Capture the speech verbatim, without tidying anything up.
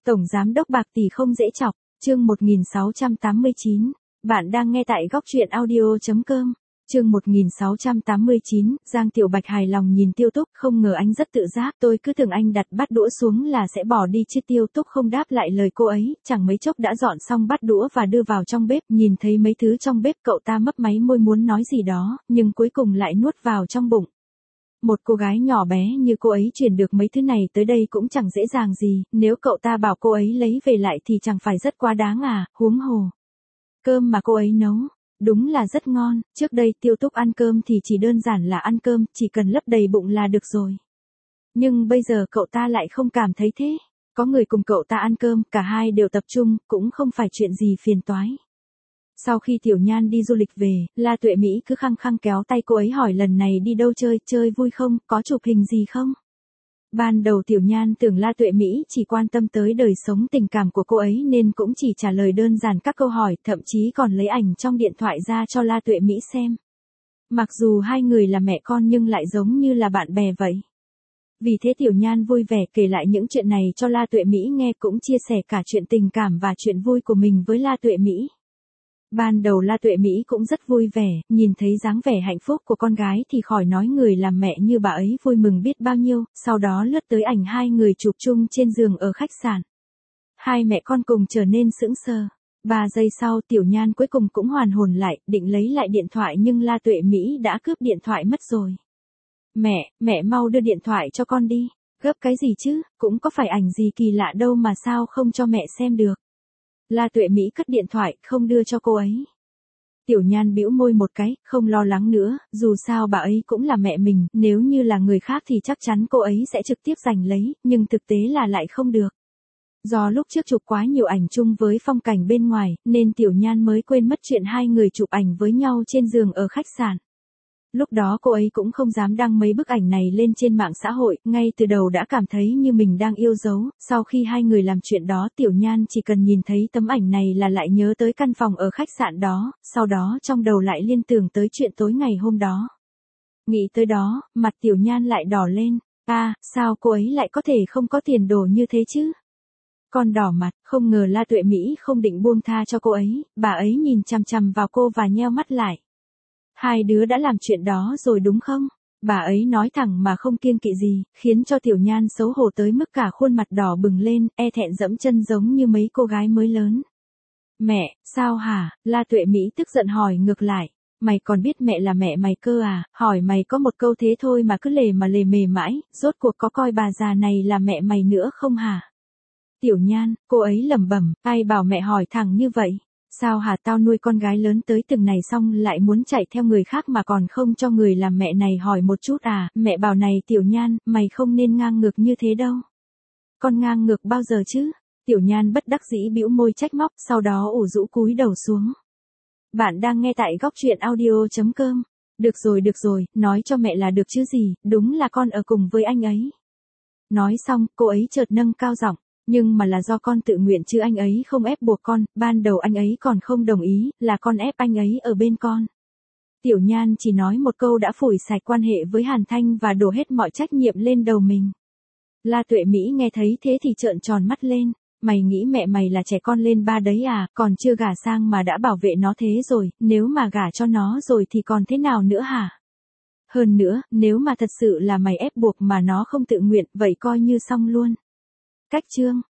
Tổng giám đốc bạc tỷ không dễ chọc, chương một nghìn sáu trăm tám mươi chín. Bạn đang nghe tại góc truyện audio chấm com. Chương một nghìn sáu trăm tám mươi chín, Giang Tiểu Bạch hài lòng nhìn Tiêu Túc, không ngờ anh rất tự giác, tôi cứ tưởng anh đặt bát đũa xuống là sẽ bỏ đi chứ. Tiêu Túc không đáp lại lời cô ấy, chẳng mấy chốc đã dọn xong bát đũa và đưa vào trong bếp, nhìn thấy mấy thứ trong bếp cậu ta mấp máy môi muốn nói gì đó, nhưng cuối cùng lại nuốt vào trong bụng. Một cô gái nhỏ bé như cô ấy chuyển được mấy thứ này tới đây cũng chẳng dễ dàng gì, nếu cậu ta bảo cô ấy lấy về lại thì chẳng phải rất quá đáng à, huống hồ. Cơm mà cô ấy nấu, đúng là rất ngon, trước đây Tiêu Túc ăn cơm thì chỉ đơn giản là ăn cơm, chỉ cần lấp đầy bụng là được rồi. Nhưng bây giờ cậu ta lại không cảm thấy thế, có người cùng cậu ta ăn cơm, cả hai đều tập trung, cũng không phải chuyện gì phiền toái. Sau khi Tiểu Nhan đi du lịch về, La Tuệ Mỹ cứ khăng khăng kéo tay cô ấy hỏi lần này đi đâu chơi, chơi vui không, có chụp hình gì không? Ban đầu Tiểu Nhan tưởng La Tuệ Mỹ chỉ quan tâm tới đời sống tình cảm của cô ấy nên cũng chỉ trả lời đơn giản các câu hỏi, thậm chí còn lấy ảnh trong điện thoại ra cho La Tuệ Mỹ xem. Mặc dù hai người là mẹ con nhưng lại giống như là bạn bè vậy. Vì thế Tiểu Nhan vui vẻ kể lại những chuyện này cho La Tuệ Mỹ nghe, cũng chia sẻ cả chuyện tình cảm và chuyện vui của mình với La Tuệ Mỹ. Ban đầu La Tuệ Mỹ cũng rất vui vẻ, nhìn thấy dáng vẻ hạnh phúc của con gái thì khỏi nói người làm mẹ như bà ấy vui mừng biết bao nhiêu, sau đó lướt tới ảnh hai người chụp chung trên giường ở khách sạn. Hai mẹ con cùng trở nên sững sờ. Ba giây sau Tiểu Nhan cuối cùng cũng hoàn hồn lại, định lấy lại điện thoại nhưng La Tuệ Mỹ đã cướp điện thoại mất rồi. Mẹ, mẹ mau đưa điện thoại cho con đi. Gấp cái gì chứ, cũng có phải ảnh gì kỳ lạ đâu mà sao không cho mẹ xem được. La Tuệ Mỹ cất điện thoại, không đưa cho cô ấy. Tiểu Nhan bĩu môi một cái, không lo lắng nữa, dù sao bà ấy cũng là mẹ mình, nếu như là người khác thì chắc chắn cô ấy sẽ trực tiếp giành lấy, nhưng thực tế là lại không được. Do lúc trước chụp quá nhiều ảnh chung với phong cảnh bên ngoài, nên Tiểu Nhan mới quên mất chuyện hai người chụp ảnh với nhau trên giường ở khách sạn. Lúc đó cô ấy cũng không dám đăng mấy bức ảnh này lên trên mạng xã hội, ngay từ đầu đã cảm thấy như mình đang yêu dấu, sau khi hai người làm chuyện đó Tiểu Nhan chỉ cần nhìn thấy tấm ảnh này là lại nhớ tới căn phòng ở khách sạn đó, sau đó trong đầu lại liên tưởng tới chuyện tối ngày hôm đó. Nghĩ tới đó, mặt Tiểu Nhan lại đỏ lên, à, sao cô ấy lại có thể không có tiền đồ như thế chứ? Con đỏ mặt, không ngờ La Tuệ Mỹ không định buông tha cho cô ấy, bà ấy nhìn chằm chằm vào cô và nheo mắt lại. Hai đứa đã làm chuyện đó rồi đúng không? Bà ấy nói thẳng mà không kiêng kỵ gì, khiến cho Tiểu Nhan xấu hổ tới mức cả khuôn mặt đỏ bừng lên, e thẹn dẫm chân giống như mấy cô gái mới lớn. Mẹ, sao hả? La Tuệ Mỹ tức giận hỏi ngược lại. Mày còn biết mẹ là mẹ mày cơ à? Hỏi mày có một câu thế thôi mà cứ lề mà lề mề mãi, rốt cuộc có coi bà già này là mẹ mày nữa không hả? Tiểu Nhan, cô ấy lẩm bẩm, ai bảo mẹ hỏi thẳng như vậy? Sao hả, tao nuôi con gái lớn tới từng này xong lại muốn chạy theo người khác mà còn không cho người làm mẹ này hỏi một chút à? Mẹ bảo này Tiểu Nhan, mày không nên ngang ngược như thế đâu. Con ngang ngược bao giờ chứ? Tiểu Nhan bất đắc dĩ bĩu môi trách móc, sau đó ủ rũ cúi đầu xuống. Bạn đang nghe tại góc truyện audio chấm com. Được rồi được rồi, nói cho mẹ là được chứ gì, đúng là con ở cùng với anh ấy. Nói xong, cô ấy chợt nâng cao giọng. Nhưng mà là do con tự nguyện chứ anh ấy không ép buộc con, ban đầu anh ấy còn không đồng ý, là con ép anh ấy ở bên con. Tiểu Nhan chỉ nói một câu đã phủi sạch quan hệ với Hàn Thanh và đổ hết mọi trách nhiệm lên đầu mình. La Tuệ Mỹ nghe thấy thế thì trợn tròn mắt lên, mày nghĩ mẹ mày là trẻ con lên ba đấy à, còn chưa gả sang mà đã bảo vệ nó thế rồi, nếu mà gả cho nó rồi thì còn thế nào nữa hả? Hơn nữa, nếu mà thật sự là mày ép buộc mà nó không tự nguyện, vậy coi như xong luôn. Cách chương